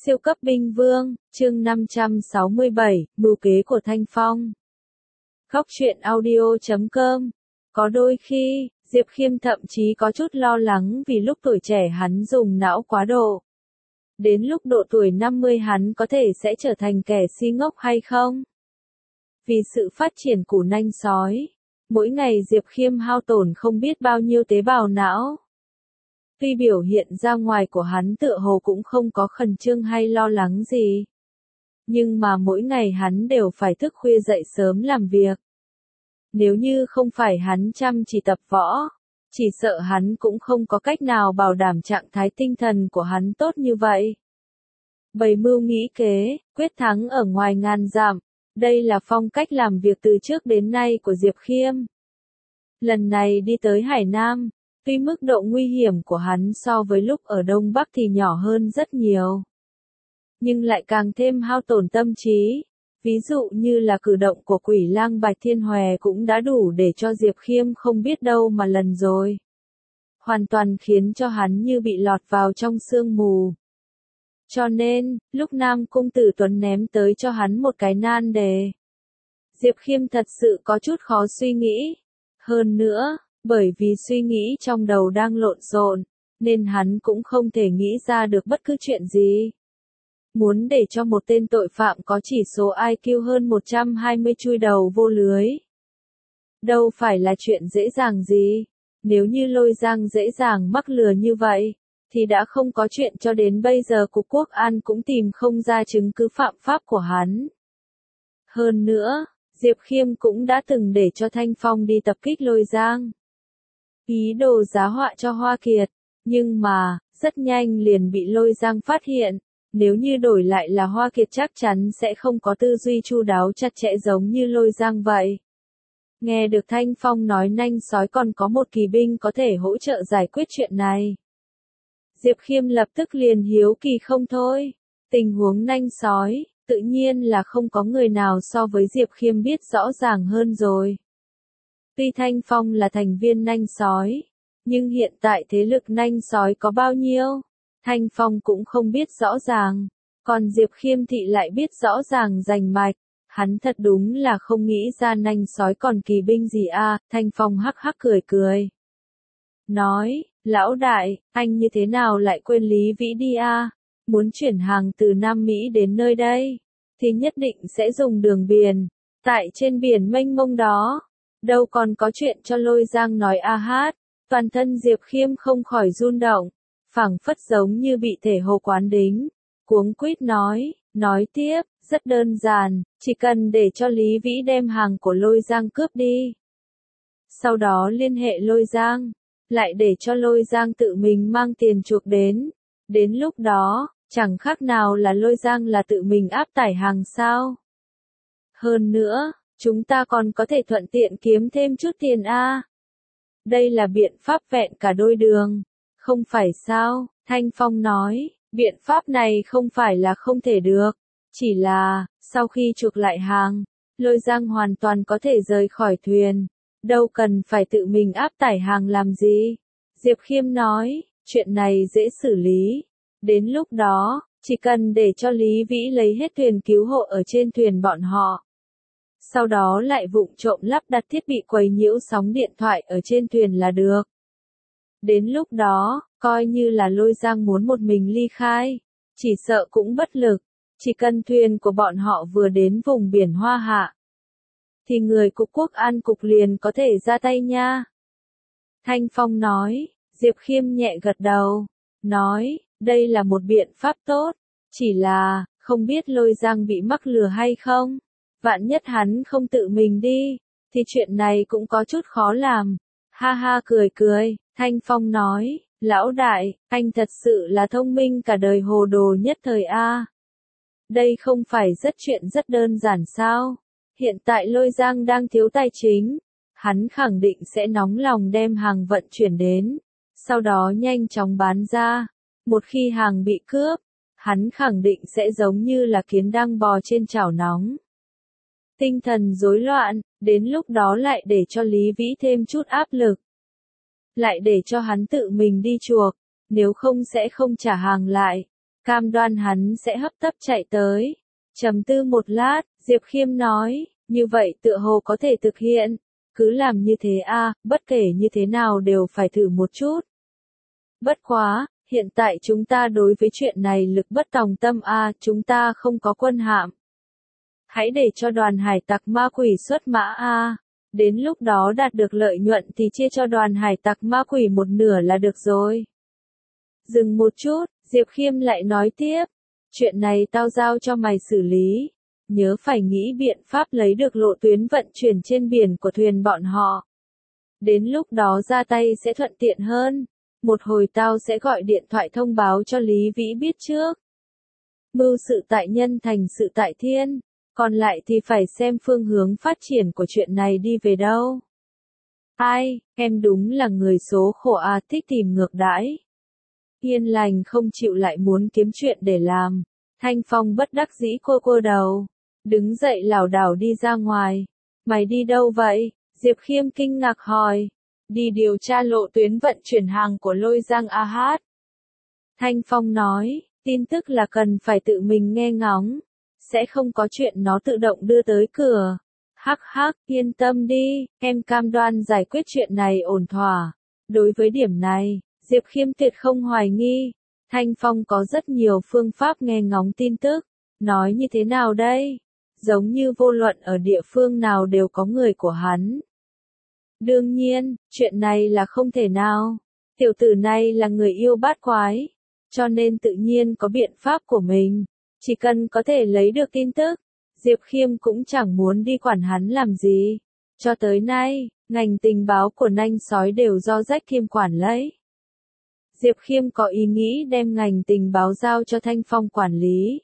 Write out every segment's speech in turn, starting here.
Siêu cấp binh vương, chương 567, mưu kế của Thanh Phong. Góc truyện audio.com. Có đôi khi, Diệp Khiêm thậm chí có chút lo lắng vì lúc tuổi trẻ hắn dùng não quá độ. Đến lúc độ tuổi 50 hắn có thể sẽ trở thành kẻ si ngốc hay không? Vì sự phát triển của nanh sói, mỗi ngày Diệp Khiêm hao tổn không biết bao nhiêu tế bào não. Tuy biểu hiện ra ngoài của hắn tựa hồ cũng không có khẩn trương hay lo lắng gì. Nhưng mà mỗi ngày hắn đều phải thức khuya dậy sớm làm việc. Nếu như không phải hắn chăm chỉ tập võ, chỉ sợ hắn cũng không có cách nào bảo đảm trạng thái tinh thần của hắn tốt như vậy. Bày mưu nghĩ kế, quyết thắng ở ngoài ngàn dặm, đây là phong cách làm việc từ trước đến nay của Diệp Khiêm. Lần này đi tới Hải Nam, tuy mức độ nguy hiểm của hắn so với lúc ở Đông Bắc thì nhỏ hơn rất nhiều, nhưng lại càng thêm hao tổn tâm trí. Ví dụ như là cử động của quỷ lang Bạch Thiên Hòe cũng đã đủ để cho Diệp Khiêm không biết đâu mà lần rồi. Hoàn toàn khiến cho hắn như bị lọt vào trong sương mù. Cho nên, lúc Nam Cung Tử Tuấn ném tới cho hắn một cái nan đề, Diệp Khiêm thật sự có chút khó suy nghĩ. Hơn nữa, bởi vì suy nghĩ trong đầu đang lộn xộn, nên hắn cũng không thể nghĩ ra được bất cứ chuyện gì. Muốn để cho một tên tội phạm có chỉ số IQ hơn 120 chui đầu vô lưới, đâu phải là chuyện dễ dàng gì. Nếu như Lôi Giang dễ dàng mắc lừa như vậy, thì đã không có chuyện cho đến bây giờ Cục Quốc An cũng tìm không ra chứng cứ phạm pháp của hắn. Hơn nữa, Diệp Khiêm cũng đã từng để cho Thanh Phong đi tập kích Lôi Giang, ý đồ giá họa cho Hoa Kiệt, nhưng mà, rất nhanh liền bị Lôi Giang phát hiện. Nếu như đổi lại là Hoa Kiệt chắc chắn sẽ không có tư duy chu đáo chặt chẽ giống như Lôi Giang vậy. Nghe được Thanh Phong nói nanh sói còn có một kỳ binh có thể hỗ trợ giải quyết chuyện này, Diệp Khiêm lập tức liền hiếu kỳ không thôi. Tình huống nanh sói, tự nhiên là không có người nào so với Diệp Khiêm biết rõ ràng hơn rồi. Tuy Thanh Phong là thành viên nanh sói, nhưng hiện tại thế lực nanh sói có bao nhiêu, Thanh Phong cũng không biết rõ ràng, còn Diệp Khiêm thị lại biết rõ ràng rành mạch. Hắn thật đúng là không nghĩ ra nanh sói còn kỳ binh gì a. Thanh Phong hắc hắc cười cười. Nói, lão đại, anh như thế nào lại quên Lý Vĩ đi a? Muốn chuyển hàng từ Nam Mỹ đến nơi đây, thì nhất định sẽ dùng đường biển, tại trên biển mênh mông đó. Đâu còn có chuyện cho Lôi Giang nói a hát. Toàn thân Diệp Khiêm không khỏi run động, phảng phất giống như bị thể hồ quán đính, cuống quýt nói tiếp, rất đơn giản, chỉ cần để cho Lý Vĩ đem hàng của Lôi Giang cướp đi. Sau đó liên hệ Lôi Giang, lại để cho Lôi Giang tự mình mang tiền chuộc đến lúc đó, chẳng khác nào là Lôi Giang là tự mình áp tải hàng sao. Hơn nữa, chúng ta còn có thể thuận tiện kiếm thêm chút tiền a. Đây là biện pháp vẹn cả đôi đường. Không phải sao, Thanh Phong nói, biện pháp này không phải là không thể được, chỉ là, sau khi chuộc lại hàng, Lôi Giang hoàn toàn có thể rời khỏi thuyền, đâu cần phải tự mình áp tải hàng làm gì. Diệp Khiêm nói, chuyện này dễ xử lý, đến lúc đó, chỉ cần để cho Lý Vĩ lấy hết thuyền cứu hộ ở trên thuyền bọn họ. Sau đó lại vụng trộm lắp đặt thiết bị quấy nhiễu sóng điện thoại ở trên thuyền là được. Đến lúc đó, coi như là Lôi Giang muốn một mình ly khai, chỉ sợ cũng bất lực. Chỉ cần thuyền của bọn họ vừa đến vùng biển Hoa Hạ, thì người Cục Quốc An cục liền có thể ra tay nha. Thanh Phong nói, Diệp Khiêm nhẹ gật đầu, nói, đây là một biện pháp tốt, chỉ là, không biết Lôi Giang bị mắc lừa hay không. Vạn nhất hắn không tự mình đi, thì chuyện này cũng có chút khó làm. Ha ha cười cười, Thanh Phong nói, lão đại, anh thật sự là thông minh cả đời hồ đồ nhất thời a. Đây không phải chuyện rất đơn giản sao? Hiện tại Lôi Giang đang thiếu tài chính, hắn khẳng định sẽ nóng lòng đem hàng vận chuyển đến, sau đó nhanh chóng bán ra. Một khi hàng bị cướp, hắn khẳng định sẽ giống như là kiến đang bò trên chảo nóng. Tinh thần rối loạn, đến lúc đó lại để cho Lý Vĩ thêm chút áp lực. Lại để cho hắn tự mình đi chuộc, nếu không sẽ không trả hàng lại. cam đoan hắn sẽ hấp tấp chạy tới. Trầm tư một lát, Diệp Khiêm nói, như vậy tựa hồ có thể thực hiện. Cứ làm như thế a, bất kể như thế nào đều phải thử một chút. Bất quá, hiện tại chúng ta đối với chuyện này lực bất tòng tâm a, chúng ta không có quân hạm. Hãy để cho đoàn hải tặc ma quỷ xuất mã a. Đến lúc đó đạt được lợi nhuận thì chia cho đoàn hải tặc ma quỷ một nửa là được rồi. Dừng một chút, Diệp Khiêm lại nói tiếp. Chuyện này tao giao cho mày xử lý. Nhớ phải nghĩ biện pháp lấy được lộ tuyến vận chuyển trên biển của thuyền bọn họ. Đến lúc đó ra tay sẽ thuận tiện hơn. Một hồi tao sẽ gọi điện thoại thông báo cho Lý Vĩ biết trước. Mưu sự tại nhân thành sự tại thiên. Còn lại thì phải xem phương hướng phát triển của chuyện này đi về đâu. Ai, em đúng là người số khổ à, thích tìm ngược đãi. Hiền lành không chịu lại muốn kiếm chuyện để làm. Thanh Phong bất đắc dĩ cô đầu. Đứng dậy lảo đảo đi ra ngoài. Mày đi đâu vậy? Diệp Khiêm kinh ngạc hỏi. Đi điều tra lộ tuyến vận chuyển hàng của Lôi Giang AH. Thanh Phong nói, tin tức là cần phải tự mình nghe ngóng. Sẽ không có chuyện nó tự động đưa tới cửa. Hắc hắc, yên tâm đi, em cam đoan giải quyết chuyện này ổn thỏa. Đối với điểm này, Diệp Khiêm tuyệt không hoài nghi. Thanh Phong có rất nhiều phương pháp nghe ngóng tin tức. Nói như thế nào đây? Giống như vô luận ở địa phương nào đều có người của hắn. Đương nhiên, chuyện này là không thể nào. Tiểu tử này là người yêu bát quái. Cho nên tự nhiên có biện pháp của mình. Chỉ cần có thể lấy được tin tức, Diệp Khiêm cũng chẳng muốn đi quản hắn làm gì. Cho tới nay, ngành tình báo của nanh sói đều do Jack Khiêm quản lấy. Diệp Khiêm có ý nghĩ đem ngành tình báo giao cho Thanh Phong quản lý.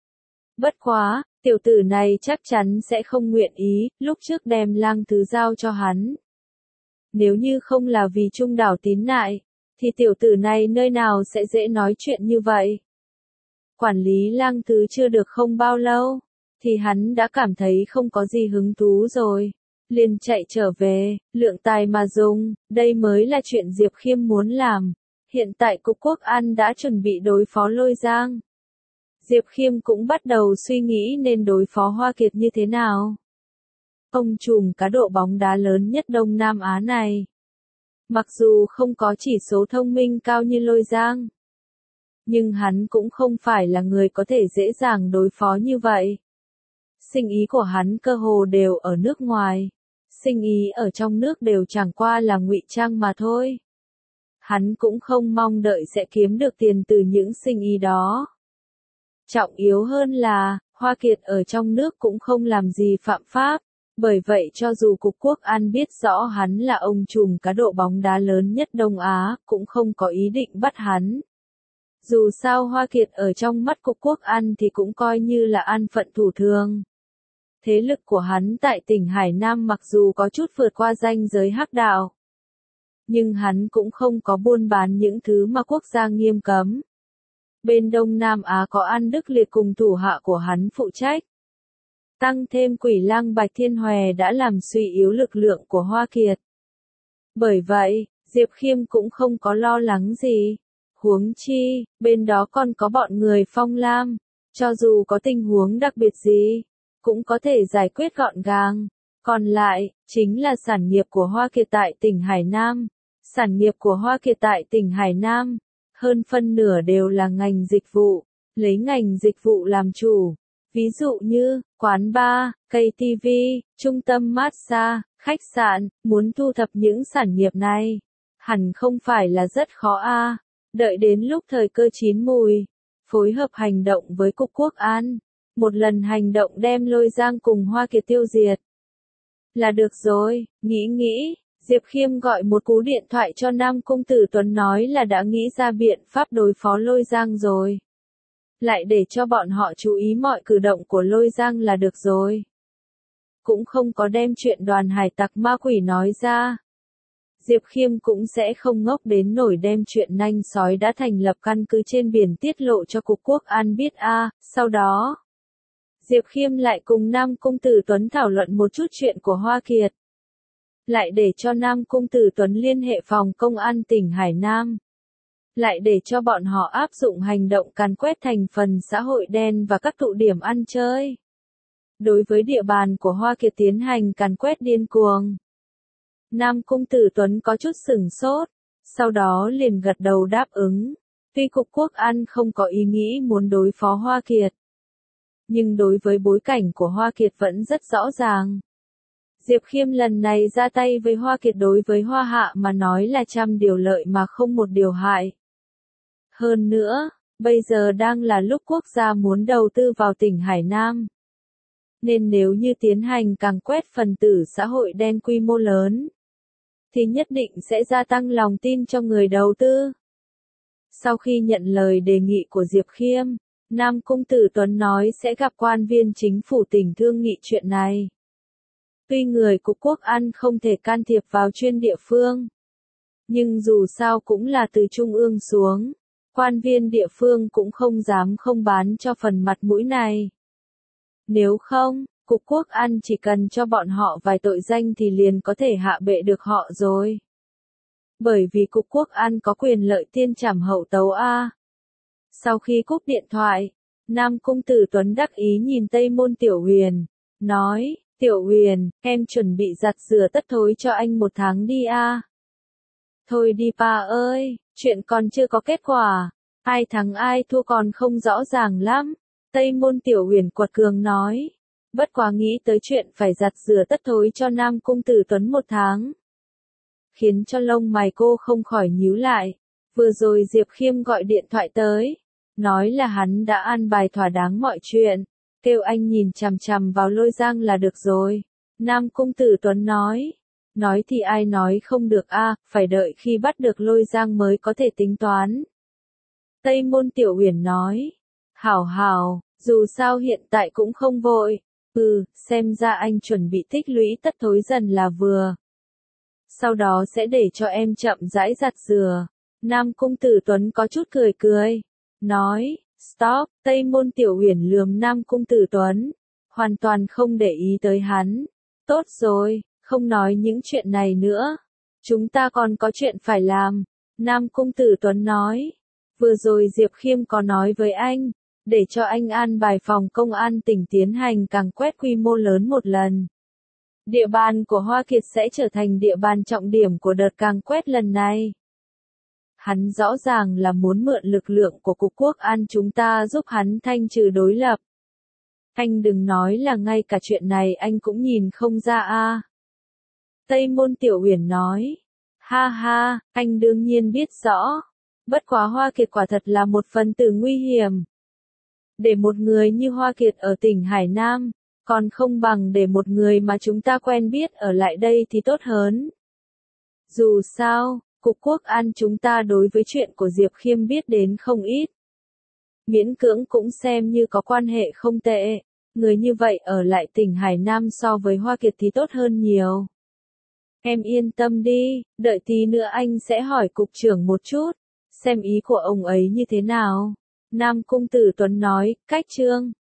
Bất quá, tiểu tử này chắc chắn sẽ không nguyện ý, lúc trước đem Lang Thứ giao cho hắn. Nếu như không là vì Trung Đảo tín nại, thì tiểu tử này nơi nào sẽ dễ nói chuyện như vậy. Quản lý Lang Thứ chưa được không bao lâu, thì hắn đã cảm thấy không có gì hứng thú rồi. Liền chạy trở về, lượng tài mà dùng, đây mới là chuyện Diệp Khiêm muốn làm. Hiện tại Cục Quốc an đã chuẩn bị đối phó Lôi Giang. Diệp Khiêm cũng bắt đầu suy nghĩ nên đối phó Hoa Kiệt như thế nào. Ông trùm cá độ bóng đá lớn nhất Đông Nam Á này. Mặc dù không có chỉ số thông minh cao như Lôi Giang, nhưng hắn cũng không phải là người có thể dễ dàng đối phó như vậy. Sinh ý của hắn cơ hồ đều ở nước ngoài. Sinh ý ở trong nước đều chẳng qua là ngụy trang mà thôi. Hắn cũng không mong đợi sẽ kiếm được tiền từ những sinh ý đó. Trọng yếu hơn là, Hoa Kiệt ở trong nước cũng không làm gì phạm pháp. Bởi vậy cho dù Cục Quốc an biết rõ hắn là ông trùm cá độ bóng đá lớn nhất Đông Á, cũng không có ý định bắt hắn. Dù sao Hoa Kiệt ở trong mắt Cục Quốc an thì cũng coi như là an phận thủ thường. Thế lực của hắn tại tỉnh Hải Nam mặc dù có chút vượt qua ranh giới hắc đạo, nhưng hắn cũng không có buôn bán những thứ mà quốc gia nghiêm cấm. Bên Đông Nam Á có An Đức Liệt cùng thủ hạ của hắn phụ trách. Tăng thêm Quỷ Lang Bạch Thiên Hòe đã làm suy yếu lực lượng của Hoa Kiệt. Bởi vậy, Diệp Khiêm cũng không có lo lắng gì. Huống chi, bên đó còn có bọn người Phong Lam. Cho dù có tình huống đặc biệt gì, cũng có thể giải quyết gọn gàng. Còn lại, chính là sản nghiệp của Hoa Kiệt tại tỉnh Hải Nam. Sản nghiệp của Hoa Kiệt tại tỉnh Hải Nam, hơn phân nửa đều là ngành dịch vụ, lấy ngành dịch vụ làm chủ. Ví dụ như, quán bar, cây TV, trung tâm massage, khách sạn, muốn thu thập những sản nghiệp này, hẳn không phải là rất khó a. Đợi đến lúc thời cơ chín mùi, phối hợp hành động với Cục Quốc an, một lần hành động đem Lôi Giang cùng Hoa Kiệt tiêu diệt. Là được rồi, nghĩ, Diệp Khiêm gọi một cú điện thoại cho Nam Cung Tử Tuấn nói là đã nghĩ ra biện pháp đối phó Lôi Giang rồi. Lại để cho bọn họ chú ý mọi cử động của Lôi Giang là được rồi. Cũng không có đem chuyện đoàn hải tặc ma quỷ nói ra. Diệp Khiêm cũng sẽ không ngốc đến nổi đem chuyện nanh sói đã thành lập căn cứ trên biển tiết lộ cho Cục Quốc an biết a. Sau đó, Diệp Khiêm lại cùng Nam Cung Tử Tuấn thảo luận một chút chuyện của Hoa Kiệt. Lại để cho Nam Cung Tử Tuấn liên hệ phòng công an tỉnh Hải Nam. lại để cho bọn họ áp dụng hành động càn quét thành phần xã hội đen và các tụ điểm ăn chơi. Đối với địa bàn của Hoa Kiệt tiến hành càn quét điên cuồng. Nam Cung Tử Tuấn có chút sửng sốt, sau đó liền gật đầu đáp ứng. Tuy Cục Quốc An không có ý nghĩ muốn đối phó Hoa Kiệt, nhưng đối với bối cảnh của Hoa Kiệt vẫn rất rõ ràng. Diệp Khiêm lần này ra tay với Hoa Kiệt đối với Hoa Hạ mà nói là trăm điều lợi mà không một điều hại. Hơn nữa, bây giờ đang là lúc quốc gia muốn đầu tư vào tỉnh Hải Nam. Nên nếu như tiến hành càn quét phần tử xã hội đen quy mô lớn, thì nhất định sẽ gia tăng lòng tin cho người đầu tư. Sau khi nhận lời đề nghị của Diệp Khiêm, Nam Cung Tử Tuấn nói sẽ gặp quan viên chính phủ tỉnh thương nghị chuyện này. Tuy người Cục Quốc An không thể can thiệp vào chuyên địa phương, nhưng dù sao cũng là từ trung ương xuống, quan viên địa phương cũng không dám không bán cho phần mặt mũi này. Nếu không, Cục Quốc An chỉ cần cho bọn họ vài tội danh thì liền có thể hạ bệ được họ rồi. Bởi vì Cục Quốc An có quyền lợi tiên trảm hậu tấu a. Sau khi cúp điện thoại, Nam Cung Tử Tuấn đắc ý nhìn Tây Môn Tiểu Huyền, nói, Tiểu Huyền, em chuẩn bị giặt rửa tất thối cho anh 1 tháng đi a. Thôi đi ba ơi, chuyện còn chưa có kết quả, ai thắng ai thua còn không rõ ràng lắm. Tây Môn Tiểu Huyền quật cường nói, bất quá nghĩ tới chuyện phải giặt rửa tất thối cho Nam Cung Tử Tuấn 1 tháng. Khiến cho lông mày cô không khỏi nhíu lại, vừa rồi Diệp Khiêm gọi điện thoại tới, nói là hắn đã an bài thỏa đáng mọi chuyện, kêu anh nhìn chằm chằm vào Lôi Giang là được rồi. Nam Cung Tử Tuấn nói thì ai nói không được a, phải đợi khi bắt được Lôi Giang mới có thể tính toán. Tây Môn Tiểu Huyền nói, hảo, dù sao hiện tại cũng không vội, xem ra anh chuẩn bị tích lũy tất thối dần là vừa. Sau đó sẽ để cho em chậm rãi giặt rửa. Nam Cung Tử Tuấn có chút cười, nói, stop, Tây Môn Tiểu Huyền lườm Nam Cung Tử Tuấn, hoàn toàn không để ý tới hắn. Tốt rồi, không nói những chuyện này nữa, chúng ta còn có chuyện phải làm. Nam Cung Tử Tuấn nói, vừa rồi Diệp Khiêm có nói với anh, để cho anh an bài phòng công an tỉnh tiến hành càn quét quy mô lớn một lần. Địa bàn của Hoa Kiệt sẽ trở thành địa bàn trọng điểm của đợt càn quét lần này. Hắn rõ ràng là muốn mượn lực lượng của Cục Quốc An chúng ta giúp hắn thanh trừ đối lập. Anh đừng nói là ngay cả chuyện này anh cũng nhìn không ra a. Tây Môn Tiểu Huyền nói, ha, anh đương nhiên biết rõ. Bất quá Hoa Kiệt quả thật là một phần tử nguy hiểm. Để một người như Hoa Kiệt ở tỉnh Hải Nam, còn không bằng để một người mà chúng ta quen biết ở lại đây thì tốt hơn. Dù sao, Cục Quốc An chúng ta đối với chuyện của Diệp Khiêm biết đến không ít. Miễn cưỡng cũng xem như có quan hệ không tệ. Người như vậy ở lại tỉnh Hải Nam so với Hoa Kiệt thì tốt hơn nhiều. Em yên tâm đi, đợi tí nữa anh sẽ hỏi cục trưởng một chút, xem ý của ông ấy như thế nào. Nam Cung Tử Tuấn nói, cách chương.